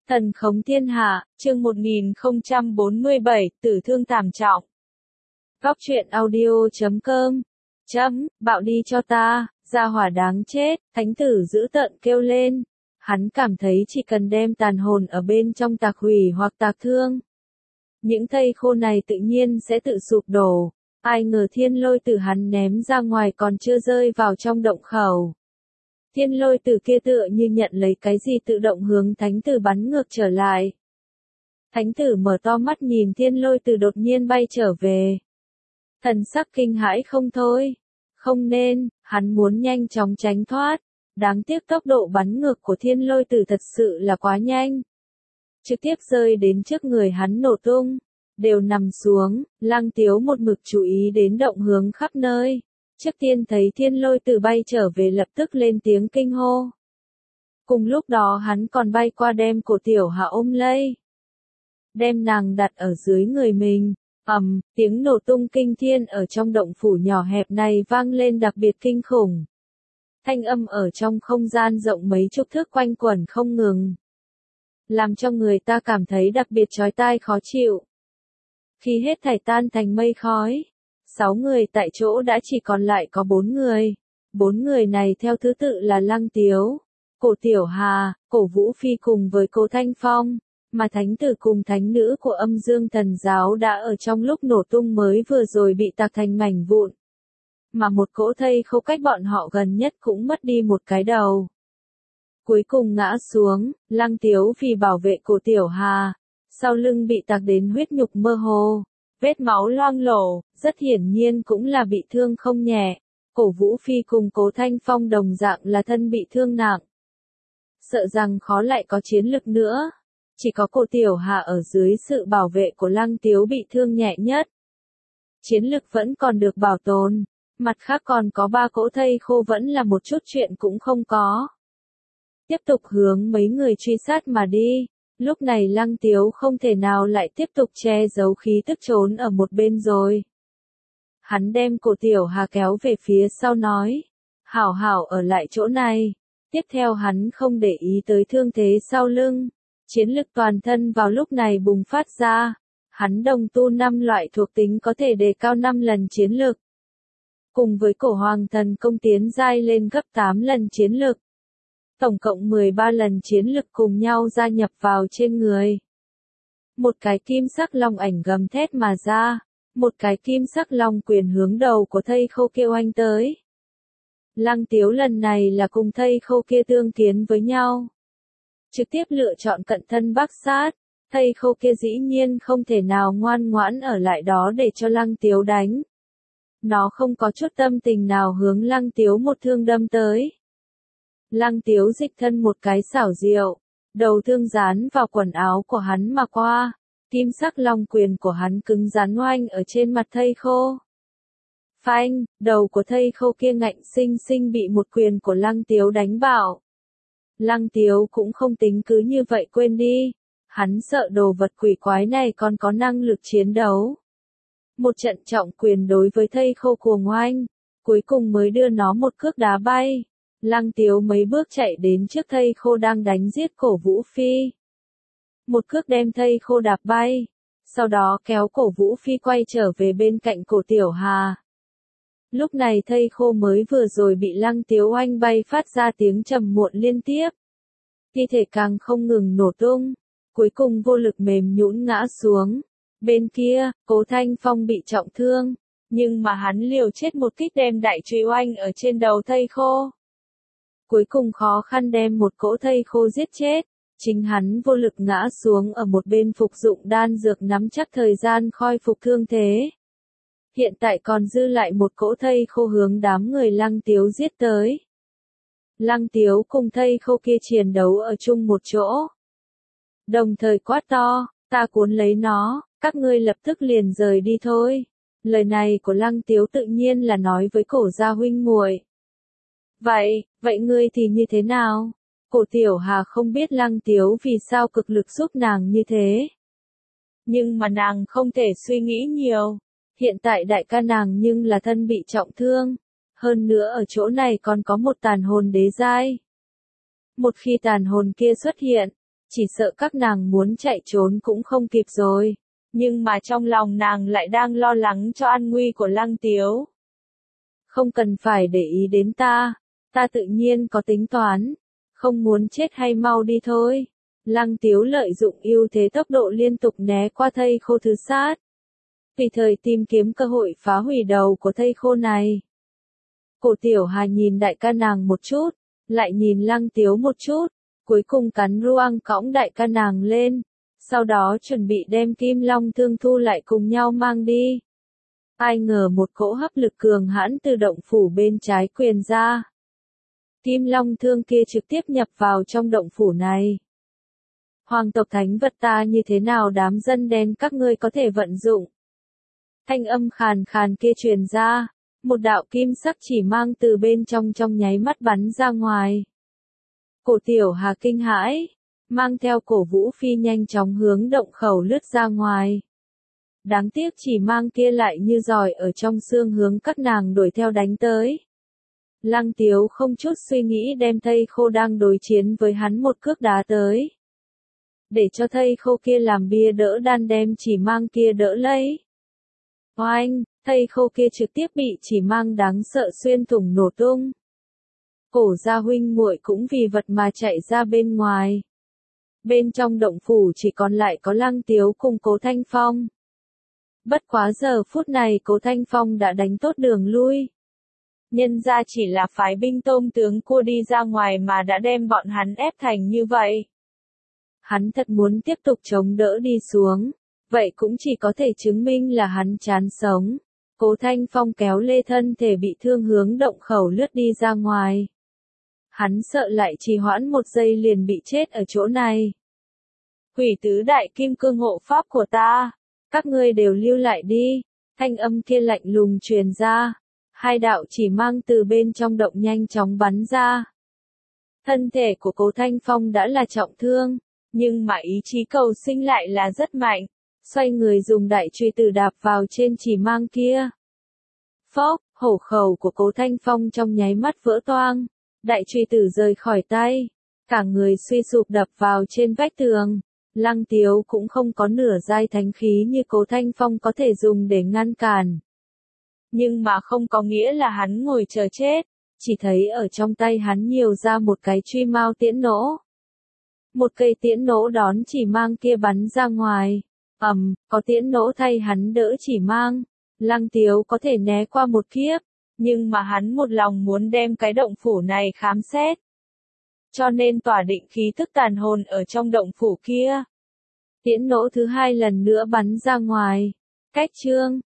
Thần khống thiên hạ, chương 1047, tử thương thảm trọng. Góc truyện audio.com. Bạo đi cho ta, gia hỏa đáng chết, thánh tử dữ tợn kêu lên. Hắn cảm thấy chỉ cần đem tàn hồn ở bên trong tạc hủy hoặc tạc thương. Những thây khô này tự nhiên sẽ tự sụp đổ. Ai ngờ thiên lôi tử hắn ném ra ngoài còn chưa rơi vào trong động khẩu. Thiên lôi tử kia tựa như nhận lấy cái gì tự động hướng thánh tử bắn ngược trở lại. Thánh tử mở to mắt nhìn thiên lôi tử đột nhiên bay trở về. Thần sắc kinh hãi không thôi. Không nên, hắn muốn nhanh chóng tránh thoát. Đáng tiếc tốc độ bắn ngược của thiên lôi tử thật sự là quá nhanh. Trực tiếp rơi đến trước người hắn nổ tung. Đều nằm xuống, Lăng Tiếu một mực chú ý đến động hướng khắp nơi. Trước tiên thấy thiên lôi tử bay trở về lập tức lên tiếng kinh hô. Cùng lúc đó hắn còn bay qua đem cổ Tiểu Hà ôm lấy. Đem nàng đặt ở dưới người mình. Tiếng nổ tung kinh thiên ở trong động phủ nhỏ hẹp này vang lên đặc biệt kinh khủng. Thanh âm ở trong không gian rộng mấy chục thước quanh quẩn không ngừng. Làm cho người ta cảm thấy đặc biệt chói tai khó chịu. Khi hết thảy tan thành mây khói. 6 người tại chỗ đã chỉ còn lại có 4 người. 4 người này theo thứ tự là Lăng Tiếu, cổ Tiểu Hà, cổ Vũ Phi cùng với cổ Thanh Phong, mà thánh tử cùng thánh nữ của Âm Dương Thần Giáo đã ở trong lúc nổ tung mới vừa rồi bị tạc thành mảnh vụn. Mà một cỗ thây khô cách bọn họ gần nhất cũng mất đi một cái đầu. Cuối cùng ngã xuống, Lăng Tiếu vì bảo vệ cổ Tiểu Hà, sau lưng bị tạc đến huyết nhục mơ hồ. Vết máu loang lổ, rất hiển nhiên cũng là bị thương không nhẹ. Cổ Vũ Phi cùng Cố Thanh Phong đồng dạng là thân bị thương nặng. Sợ rằng khó lại có chiến lực nữa. Chỉ có cổ Tiểu Hà ở dưới sự bảo vệ của Lăng Tiếu bị thương nhẹ nhất. Chiến lực vẫn còn được bảo tồn. Mặt khác còn có 3 cỗ thây khô vẫn là một chút chuyện cũng không có. Tiếp tục hướng mấy người truy sát mà đi. Lúc này Lăng Tiếu không thể nào lại tiếp tục che giấu khí tức trốn ở một bên rồi. Hắn đem cổ Tiểu Hà kéo về phía sau nói. Hảo hảo ở lại chỗ này. Tiếp theo hắn không để ý tới thương thế sau lưng. Chiến lực toàn thân vào lúc này bùng phát ra. Hắn đồng tu 5 loại thuộc tính có thể đề cao 5 lần chiến lực. Cùng với cổ hoàng thần công tiến giai lên gấp 8 lần chiến lực. Tổng cộng 13 lần chiến lực cùng nhau gia nhập vào trên người. Một cái kim sắc long ảnh gầm thét mà ra. Một cái kim sắc long quyền hướng đầu của thây khô kia oanh tới. Lăng Tiếu lần này là cùng thây khô kia tương kiến với nhau. Trực tiếp lựa chọn cận thân bắc sát. Thây khô kia dĩ nhiên không thể nào ngoan ngoãn ở lại đó để cho Lăng Tiếu đánh. Nó không có chút tâm tình nào hướng Lăng Tiếu một thương đâm tới. Lăng Tiếu dịch thân một cái xảo diệu, đầu thương dán vào quần áo của hắn mà qua, kim sắc long quyền của hắn cứng rắn oanh ở trên mặt thây khô. Phanh, đầu của thây khô kia ngạnh sinh sinh bị một quyền của Lăng Tiếu đánh bạo. Lăng Tiếu cũng không tính cứ như vậy quên đi, hắn sợ đồ vật quỷ quái này còn có năng lực chiến đấu. Một trận trọng quyền đối với thây khô cuồng oanh, cuối cùng mới đưa nó một cước đá bay. Lăng Tiếu mấy bước chạy đến trước thây khô đang đánh giết cổ Vũ Phi. Một cước đem thây khô đạp bay. Sau đó kéo cổ Vũ Phi quay trở về bên cạnh cổ Tiểu Hà. Lúc này thây khô mới vừa rồi bị Lăng Tiếu oanh bay phát ra tiếng trầm muộn liên tiếp. Thi thể càng không ngừng nổ tung. Cuối cùng vô lực mềm nhũn ngã xuống. Bên kia, Cố Thanh Phong bị trọng thương. Nhưng mà hắn liều chết một kích đem đại truy oanh ở trên đầu thây khô. Cuối cùng khó khăn đem một cỗ thây khô giết chết, chính hắn vô lực ngã xuống ở một bên phục dụng đan dược nắm chắc thời gian khôi phục thương thế. Hiện tại còn dư lại một cỗ thây khô hướng đám người Lăng Tiếu giết tới. Lăng Tiếu cùng thây khô kia chiến đấu ở chung một chỗ. Đồng thời quát to, ta cuốn lấy nó, các ngươi lập tức liền rời đi thôi. Lời này của Lăng Tiếu tự nhiên là nói với cổ gia huynh muội. Vậy ngươi thì như thế nào? Cổ Tiểu Hà không biết Lăng Tiếu vì sao cực lực giúp nàng như thế. Nhưng mà nàng không thể suy nghĩ nhiều. Hiện tại đại ca nàng nhưng là thân bị trọng thương. Hơn nữa ở chỗ này còn có một tàn hồn đế giai. Một khi tàn hồn kia xuất hiện, chỉ sợ các nàng muốn chạy trốn cũng không kịp rồi. Nhưng mà trong lòng nàng lại đang lo lắng cho an nguy của Lăng Tiếu. Không cần phải để ý đến ta tự nhiên có tính toán, không muốn chết hay mau đi thôi. Lăng Tiếu lợi dụng ưu thế tốc độ liên tục né qua thây khô thứ sát. Tùy thời tìm kiếm cơ hội phá hủy đầu của thây khô này. Cổ Tiểu Hà nhìn đại ca nàng một chút, lại nhìn Lăng Tiếu một chút, cuối cùng cắn ruang cõng đại ca nàng lên, sau đó chuẩn bị đem Kim Long Thương thu lại cùng nhau mang đi. Ai ngờ một cỗ hấp lực cường hãn từ động phủ bên trái truyền ra. Kim Long Thương kia trực tiếp nhập vào trong động phủ này. Hoàng tộc thánh vật ta như thế nào đám dân đen các ngươi có thể vận dụng? Thanh âm khàn khàn kia truyền ra, một đạo kim sắc chỉ mang từ bên trong nháy mắt bắn ra ngoài. Cổ Tiểu Hà kinh hãi, mang theo Cổ Vũ Phi nhanh chóng hướng động khẩu lướt ra ngoài. Đáng tiếc chỉ mang kia lại như giỏi ở trong xương hướng các nàng đuổi theo đánh tới. Lăng Tiếu không chút suy nghĩ đem thây khô đang đối chiến với hắn một cước đá tới. Để cho thây khô kia làm bia đỡ đan đem chỉ mang kia đỡ lấy. Oanh, thây khô kia trực tiếp bị chỉ mang đáng sợ xuyên thủng nổ tung. Cổ gia huynh muội cũng vì vật mà chạy ra bên ngoài. Bên trong động phủ chỉ còn lại có Lăng Tiếu cùng Cố Thanh Phong. Bất quá giờ phút này Cố Thanh Phong đã đánh tốt đường lui. Nhân ra chỉ là phái binh tôm tướng cua đi ra ngoài mà đã đem bọn hắn ép thành như vậy. Hắn thật muốn tiếp tục chống đỡ đi xuống, vậy cũng chỉ có thể chứng minh là hắn chán sống. Cố Thanh Phong kéo lê thân thể bị thương hướng động khẩu lướt đi ra ngoài. Hắn sợ lại trì hoãn một giây liền bị chết ở chỗ này. Quỷ tứ đại kim cương hộ pháp của ta, các ngươi đều lưu lại đi. Thanh âm kia lạnh lùng truyền ra. Hai đạo chỉ mang từ bên trong động nhanh chóng bắn ra. Thân thể của Cố Thanh Phong đã là trọng thương, nhưng mà ý chí cầu sinh lại là rất mạnh. Xoay người dùng đại truy tử đạp vào trên chỉ mang kia. Phốc, hổ khẩu của Cố Thanh Phong trong nháy mắt vỡ toang. Đại truy tử rời khỏi tay. Cả người suy sụp đập vào trên vách tường. Lăng Tiếu cũng không có nửa giai thánh khí như Cố Thanh Phong có thể dùng để ngăn cản. Nhưng mà không có nghĩa là hắn ngồi chờ chết. Chỉ thấy ở trong tay hắn nhiều ra một cái truy mao tiễn nỗ. Một cây tiễn nỗ đón chỉ mang kia bắn ra ngoài. Có tiễn nỗ thay hắn đỡ chỉ mang. Lăng Tiếu có thể né qua một kiếp. Nhưng mà hắn một lòng muốn đem cái động phủ này khám xét. Cho nên tỏa định khí thức tàn hồn ở trong động phủ kia. Tiễn nỗ thứ hai lần nữa bắn ra ngoài. Cách chương